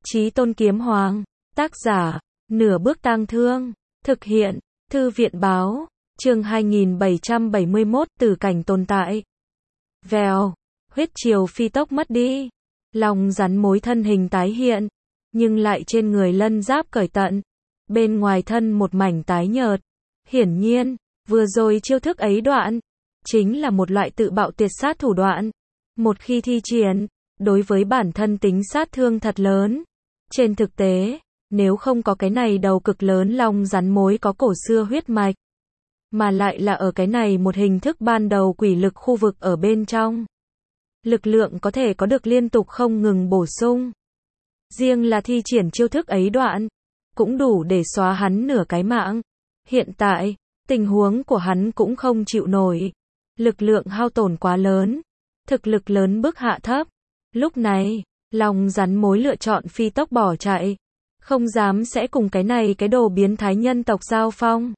Chí Tôn Kiếm Hoàng, tác giả, Nửa Bước Tang Thương, thực hiện, Thư viện Báo, chương 2771 Tử Cảnh Tồn Tại. Vèo, huyết triều phi tốc mất đi, lòng rắn mối thân hình tái hiện, nhưng lại trên người lân giáp cởi tận, bên ngoài thân một mảnh tái nhợt. Hiển nhiên, vừa rồi chiêu thức ấy đoạn, chính là một loại tự bạo tuyệt sát thủ đoạn. Một khi thi triển, đối với bản thân tính sát thương thật lớn. Trên thực tế, nếu không có cái này đầu cực lớn long rắn mối có cổ xưa huyết mạch, mà lại là ở cái này một hình thức ban đầu quỷ lực khu vực ở bên trong, lực lượng có thể có được liên tục không ngừng bổ sung. Riêng là thi triển chiêu thức ấy đoạn, cũng đủ để xóa hắn nửa cái mạng. Hiện tại, tình huống của hắn cũng không chịu nổi. Lực lượng hao tổn quá lớn, thực lực lớn bước hạ thấp. Lúc này, long rắn mối lựa chọn phi tốc bỏ chạy, không dám sẽ cùng cái này cái đồ biến thái nhân tộc giao phong.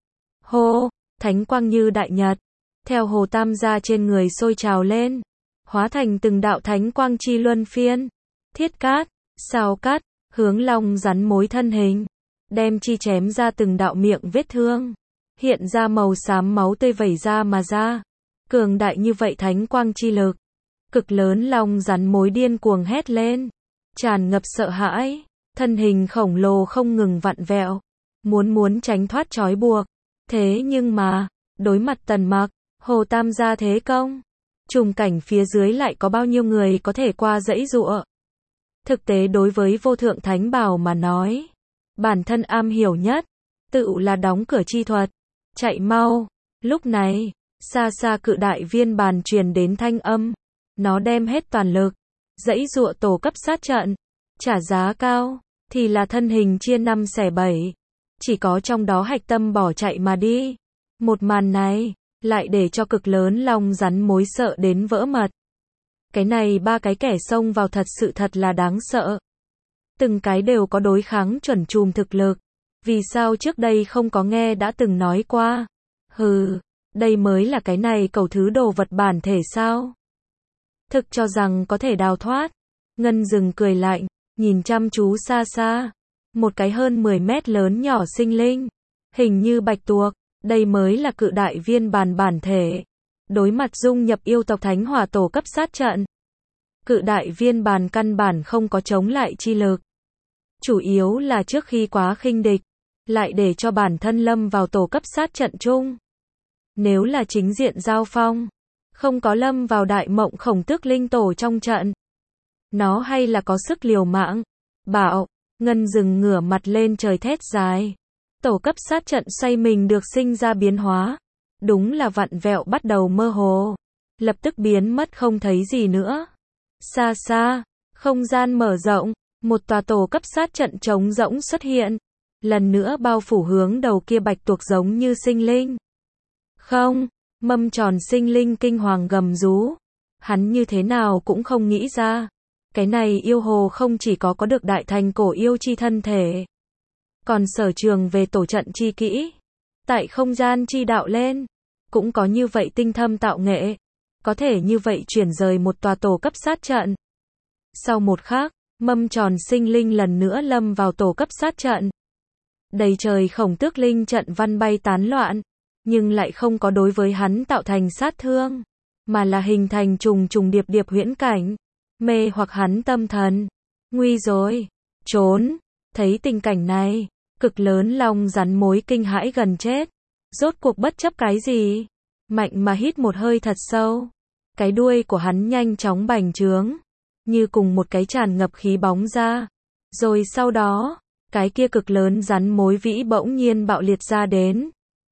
Hô, thánh quang như đại nhật, theo hồ tam gia trên người sôi trào lên, hóa thành từng đạo thánh quang chi luân phiên, thiết cát, sao cát, hướng long rắn mối thân hình, đem chi chém ra từng đạo miệng vết thương, hiện ra màu xám máu tươi vẩy ra mà ra. Cường đại như vậy thánh quang chi lực, cực lớn long rắn mối điên cuồng hét lên, tràn ngập sợ hãi, thân hình khổng lồ không ngừng vặn vẹo, muốn tránh thoát trói buộc. Thế nhưng mà, đối mặt Tần Mặc, Hồ Tam gia thế công, trùng cảnh phía dưới lại có bao nhiêu người có thể qua dãy dụa. Thực tế đối với vô thượng thánh bảo mà nói, bản thân am hiểu nhất, tự là đóng cửa chi thuật, chạy mau. Lúc này, xa xa cự đại viên bàn truyền đến thanh âm, nó đem hết toàn lực, dãy dụa tổ cấp sát trận, trả giá cao, thì là thân hình chia 5 xẻ 7, chỉ có trong đó hạch tâm bỏ chạy mà đi. Một màn này, lại để cho cực lớn long rắn mối sợ đến vỡ mật. Cái này ba cái kẻ xông vào thật sự thật là đáng sợ. Từng cái đều có đối kháng chuẩn chùm thực lực. Vì sao trước đây không có nghe đã từng nói qua? Hừ, đây mới là cái này cầu thứ đồ vật bản thể sao? Thực cho rằng có thể đào thoát. Ngân Dừng cười lạnh, nhìn chăm chú xa xa. Một cái hơn 10 mét lớn nhỏ sinh linh, hình như bạch tuộc, đây mới là cự đại viên bàn bản thể. Đối mặt dung nhập yêu tộc thánh hỏa tổ cấp sát trận, cự đại viên bàn căn bản không có chống lại chi lực. Chủ yếu là trước khi quá khinh địch, lại để cho bản thân lâm vào tổ cấp sát trận chung. Nếu là chính diện giao phong, không có lâm vào đại mộng khổng tước linh tổ trong trận, nó hay là có sức liều mạng. Bảo, Ngân Dừng ngửa mặt lên trời thét dài. Tổ cấp sát trận xoay mình được sinh ra biến hóa. Đúng là vặn vẹo bắt đầu mơ hồ. Lập tức biến mất không thấy gì nữa. Xa xa, không gian mở rộng, một tòa tổ cấp sát trận trống rỗng xuất hiện. Lần nữa bao phủ hướng đầu kia bạch tuộc giống như sinh linh. Không, mâm tròn sinh linh kinh hoàng gầm rú. Hắn như thế nào cũng không nghĩ ra. Cái này yêu hồ không chỉ có được đại thành cổ yêu chi thân thể, còn sở trường về tổ trận chi kỹ, tại không gian chi đạo lên, cũng có như vậy tinh thâm tạo nghệ, có thể như vậy chuyển rời một tòa tổ cấp sát trận. Sau một khắc, mâm tròn sinh linh lần nữa lâm vào tổ cấp sát trận. Đầy trời khổng tước linh trận văn bay tán loạn, nhưng lại không có đối với hắn tạo thành sát thương, mà là hình thành trùng trùng điệp điệp huyễn cảnh, mê hoặc hắn tâm thần. Nguy rồi, trốn. Thấy tình cảnh này, cực lớn long rắn mối kinh hãi gần chết. Rốt cuộc bất chấp cái gì, mạnh mà hít một hơi thật sâu. Cái đuôi của hắn nhanh chóng bành trướng, như cùng một cái tràn ngập khí bóng ra. Rồi sau đó, cái kia cực lớn rắn mối vĩ bỗng nhiên bạo liệt ra đến.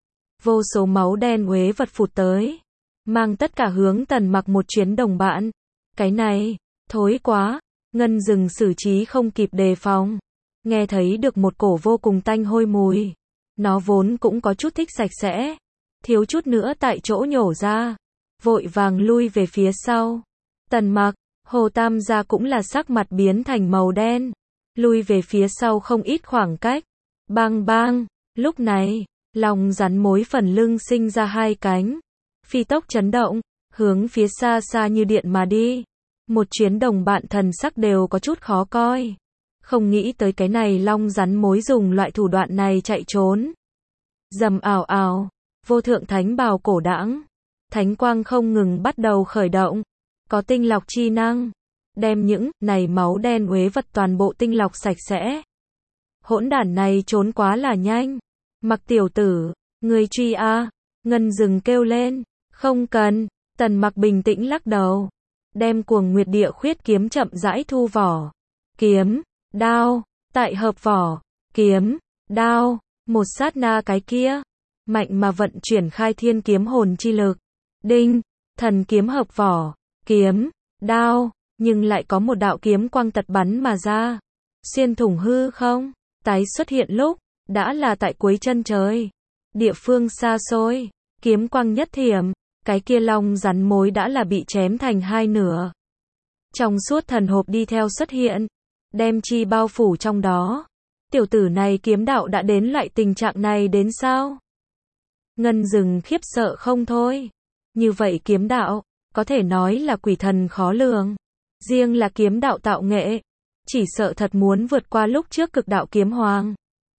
Vô số máu đen uế vật phụt tới, mang tất cả hướng Tần Mặc một chuyến đồng bạn. Cái này, thối quá. Ngân Dừng xử trí không kịp đề phòng, nghe thấy được một cổ vô cùng tanh hôi mùi. Nó vốn cũng có chút thích sạch sẽ, thiếu chút nữa tại chỗ nhổ ra, vội vàng lui về phía sau. Tần Mặc, Hồ Tam gia cũng là sắc mặt biến thành màu đen, lui về phía sau không ít khoảng cách. Bang bang, lúc này, lòng rắn mối phần lưng sinh ra hai cánh, phi tốc chấn động, hướng phía xa xa như điện mà đi. Một chuyến đồng bạn thần sắc đều có chút khó coi. Không nghĩ tới cái này long rắn mối dùng loại thủ đoạn này chạy trốn. Rầm ào ào, vô thượng thánh bào cổ đãng. Thánh quang không ngừng bắt đầu khởi động. Có tinh lọc chi năng. Đem những này máu đen uế vật toàn bộ tinh lọc sạch sẽ. Hỗn đản này trốn quá là nhanh. Mặc tiểu tử, người truy a. Ngân Dừng kêu lên. Không cần. Tần Mặc bình tĩnh lắc đầu. Đem Cuồng Nguyệt Địa Khuyết kiếm chậm rãi thu vỏ. Kiếm, đao, tại hợp vỏ. Kiếm, đao, một sát na cái kia. Mạnh mà vận chuyển khai thiên kiếm hồn chi lực. Đinh, thần kiếm hợp vỏ. Kiếm, đao, nhưng lại có một đạo kiếm quang tật bắn mà ra. Xuyên thủng hư không, tái xuất hiện lúc, đã là tại cuối chân trời. Địa phương xa xôi, kiếm quang nhất thiểm, cái kia long rắn mối đã là bị chém thành hai nửa. Trong suốt thần hộp đi theo xuất hiện, đem chi bao phủ trong đó. Tiểu tử này kiếm đạo đã đến loại tình trạng này đến sao? Ngân Dừng khiếp sợ không thôi. Như vậy kiếm đạo, có thể nói là quỷ thần khó lường. Riêng là kiếm đạo tạo nghệ, chỉ sợ thật muốn vượt qua lúc trước cực đạo kiếm hoàng.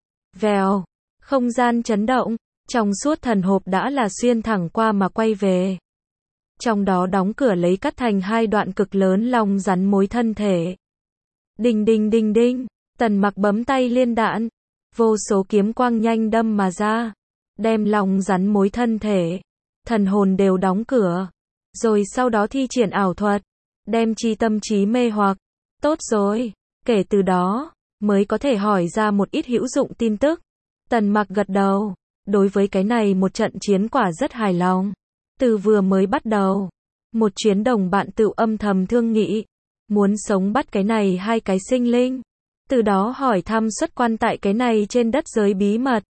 Vèo, không gian chấn động, trong suốt thần hộp đã là xuyên thẳng qua mà quay về. Trong đó đóng cửa lấy cắt thành hai đoạn cực lớn long rắn mối thân thể. Đinh đinh đinh đinh, Tần Mặc bấm tay liên đạn, vô số kiếm quang nhanh đâm mà ra, đem long rắn mối thân thể, thần hồn đều đóng cửa, rồi sau đó thi triển ảo thuật, đem chi tâm trí mê hoặc. Tốt rồi, kể từ đó, mới có thể hỏi ra một ít hữu dụng tin tức. Tần Mặc gật đầu, đối với cái này một trận chiến quả rất hài lòng. Từ vừa mới bắt đầu, một chuyến đồng bạn tự âm thầm thương nghị, muốn sống bắt cái này hai cái sinh linh, từ đó hỏi thăm xuất quan tại cái này trên đất giới bí mật.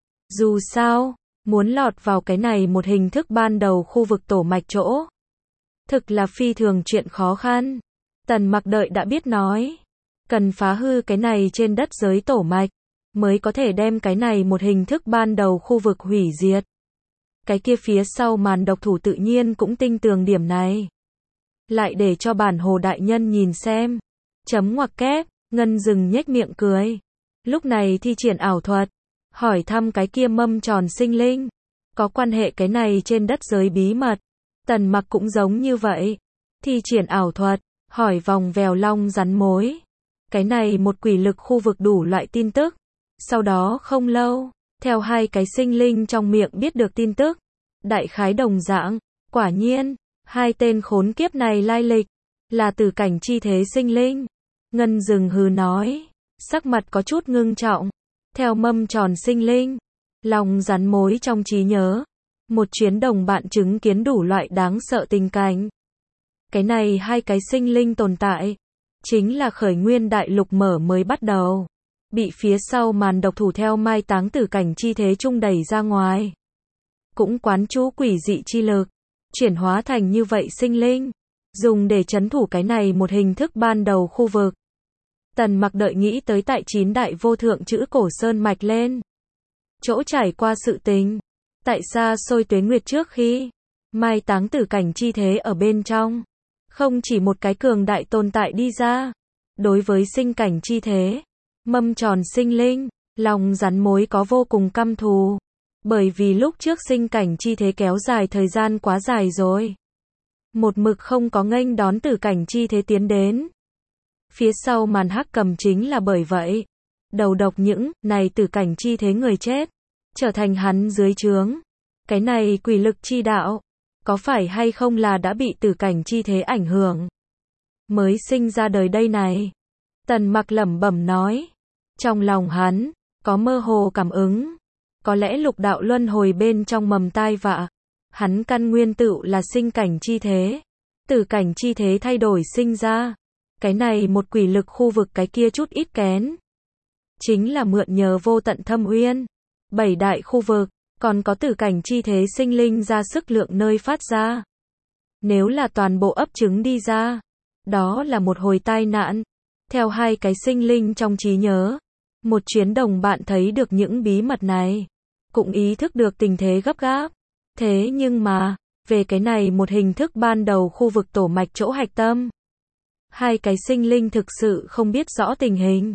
Dù sao, muốn lọt vào cái này một hình thức ban đầu khu vực tổ mạch chỗ, thực là phi thường chuyện khó khăn. Tần Mặc đợi đã biết nói, cần phá hư cái này trên đất giới tổ mạch, mới có thể đem cái này một hình thức ban đầu khu vực hủy diệt. Cái kia phía sau màn độc thủ tự nhiên cũng tinh tường điểm này. Lại để cho bản hồ đại nhân nhìn xem. Chấm ngoặc kép, Ngân Dừng nhếch miệng cười. Lúc này thi triển ảo thuật, hỏi thăm cái kia mâm tròn sinh linh, có quan hệ cái này trên đất giới bí mật. Tần Mặc cũng giống như vậy, thi triển ảo thuật, hỏi vòng vèo long rắn mối. Cái này một quỷ lực khu vực đủ loại tin tức. Sau đó không lâu, theo hai cái sinh linh trong miệng biết được tin tức, đại khái đồng dạng, quả nhiên, hai tên khốn kiếp này lai lịch, là từ cảnh chi thế sinh linh. Ngân Dừng hừ nói, sắc mặt có chút ngưng trọng, theo mâm tròn sinh linh, lòng rắn mối trong trí nhớ, một chuyến đồng bạn chứng kiến đủ loại đáng sợ tình cảnh. Cái này hai cái sinh linh tồn tại, chính là khởi nguyên đại lục mở mới bắt đầu. Bị phía sau màn độc thủ theo mai táng tử cảnh chi thế trung đẩy ra ngoài. Cũng quán chú quỷ dị chi lực, chuyển hóa thành như vậy sinh linh, dùng để trấn thủ cái này một hình thức ban đầu khu vực. Tần Mặc đợi nghĩ tới tại 9 đại vô thượng chữ cổ sơn mạch lên. Chỗ trải qua sự tình, tại xa xôi tuế nguyệt trước khi, mai táng tử cảnh chi thế ở bên trong, không chỉ một cái cường đại tồn tại đi ra. Đối với sinh cảnh chi thế, mâm tròn sinh linh, lòng rắn mối có vô cùng căm thù. Bởi vì lúc trước sinh cảnh chi thế kéo dài thời gian quá dài rồi. Một mực không có nghênh đón tử cảnh chi thế tiến đến. Phía sau màn hắc cầm chính là bởi vậy. Đầu độc những này tử cảnh chi thế người chết, trở thành hắn dưới trướng. Cái này quỷ lực chi đạo, có phải hay không là đã bị tử cảnh chi thế ảnh hưởng, mới sinh ra đời đây này. Tần Mặc lẩm bẩm nói. Trong lòng hắn, có mơ hồ cảm ứng. Có lẽ lục đạo luân hồi bên trong mầm tai vạ. Hắn căn nguyên tựu là sinh cảnh chi thế. Tử cảnh chi thế thay đổi sinh ra. Cái này một quỷ lực khu vực cái kia chút ít kén. Chính là mượn nhờ vô tận thâm uyên. 7 đại khu vực, còn có tử cảnh chi thế sinh linh ra sức lượng nơi phát ra. Nếu là toàn bộ ấp trứng đi ra, đó là một hồi tai nạn. Theo hai cái sinh linh trong trí nhớ, một chuyến đồng bạn thấy được những bí mật này, cũng ý thức được tình thế gấp gáp. Thế nhưng mà, về cái này một hình thức ban đầu khu vực tổ mạch chỗ hạch tâm, hai cái sinh linh thực sự không biết rõ tình hình.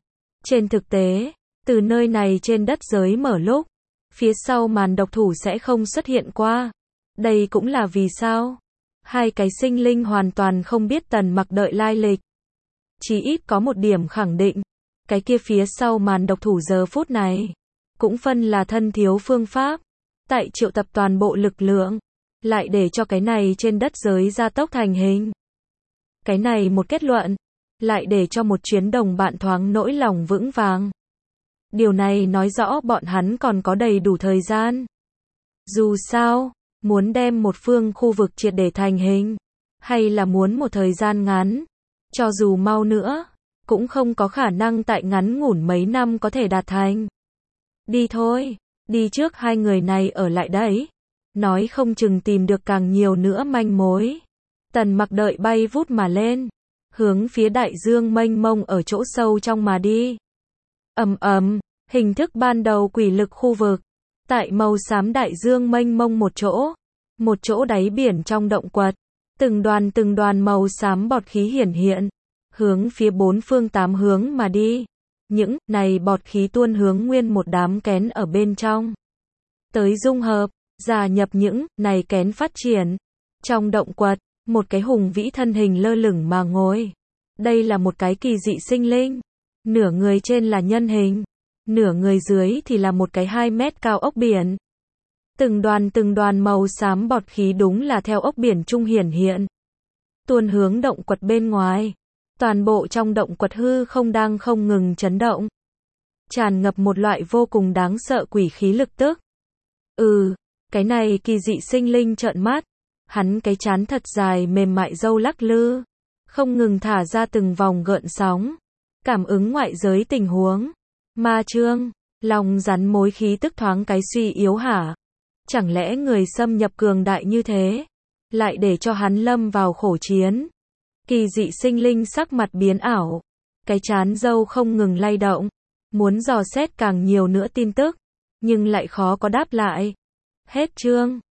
Trên thực tế, từ nơi này trên đất giới mở lúc, phía sau màn độc thủ sẽ không xuất hiện qua. Đây cũng là vì sao hai cái sinh linh hoàn toàn không biết Tần Mặc đợi lai lịch. Chí ít có một điểm khẳng định, cái kia phía sau màn độc thủ giờ phút này cũng phân là thân thiếu phương pháp, tại triệu tập toàn bộ lực lượng, lại để cho cái này trên đất giới gia tốc thành hình. Cái này một kết luận, lại để cho một chuyến đồng bạn thoáng nỗi lòng vững vàng. Điều này nói rõ bọn hắn còn có đầy đủ thời gian. Dù sao, muốn đem một phương khu vực triệt để thành hình, hay là muốn một thời gian ngắn, cho dù mau nữa, cũng không có khả năng tại ngắn ngủn mấy năm có thể đạt thành. Đi thôi, đi trước hai người này ở lại đấy. Nói không chừng tìm được càng nhiều nữa manh mối. Tần Mặc đợi bay vút mà lên, hướng phía đại dương mênh mông ở chỗ sâu trong mà đi. Ầm ầm, hình thức ban đầu quỷ lực khu vực, tại màu xám đại dương mênh mông một chỗ đáy biển trong động quật, từng đoàn màu xám bọt khí hiển hiện, hướng phía bốn phương tám hướng mà đi. Những này bọt khí tuôn hướng nguyên một đám kén ở bên trong, tới dung hợp, gia nhập những này kén phát triển. Trong động quật, một cái hùng vĩ thân hình lơ lửng mà ngồi. Đây là một cái kỳ dị sinh linh, nửa người trên là nhân hình, nửa người dưới thì là một cái 2 mét cao ốc biển. Từng đoàn màu xám bọt khí đúng là theo ốc biển trung hiển hiện, tuôn hướng động quật bên ngoài. Toàn bộ trong động quật hư không đang không ngừng chấn động, tràn ngập một loại vô cùng đáng sợ quỷ khí lực tức. Cái này kỳ dị sinh linh trợn mắt, hắn cái trán thật dài mềm mại râu lắc lư, không ngừng thả ra từng vòng gợn sóng, cảm ứng ngoại giới tình huống. Ma Trương, lòng rắn mối khí tức thoáng cái suy yếu hả? Chẳng lẽ người xâm nhập cường đại như thế, lại để cho hắn lâm vào khổ chiến? Kỳ dị sinh linh sắc mặt biến ảo, cái trán râu không ngừng lay động, muốn dò xét càng nhiều nữa tin tức, nhưng lại khó có đáp lại. Hết chương.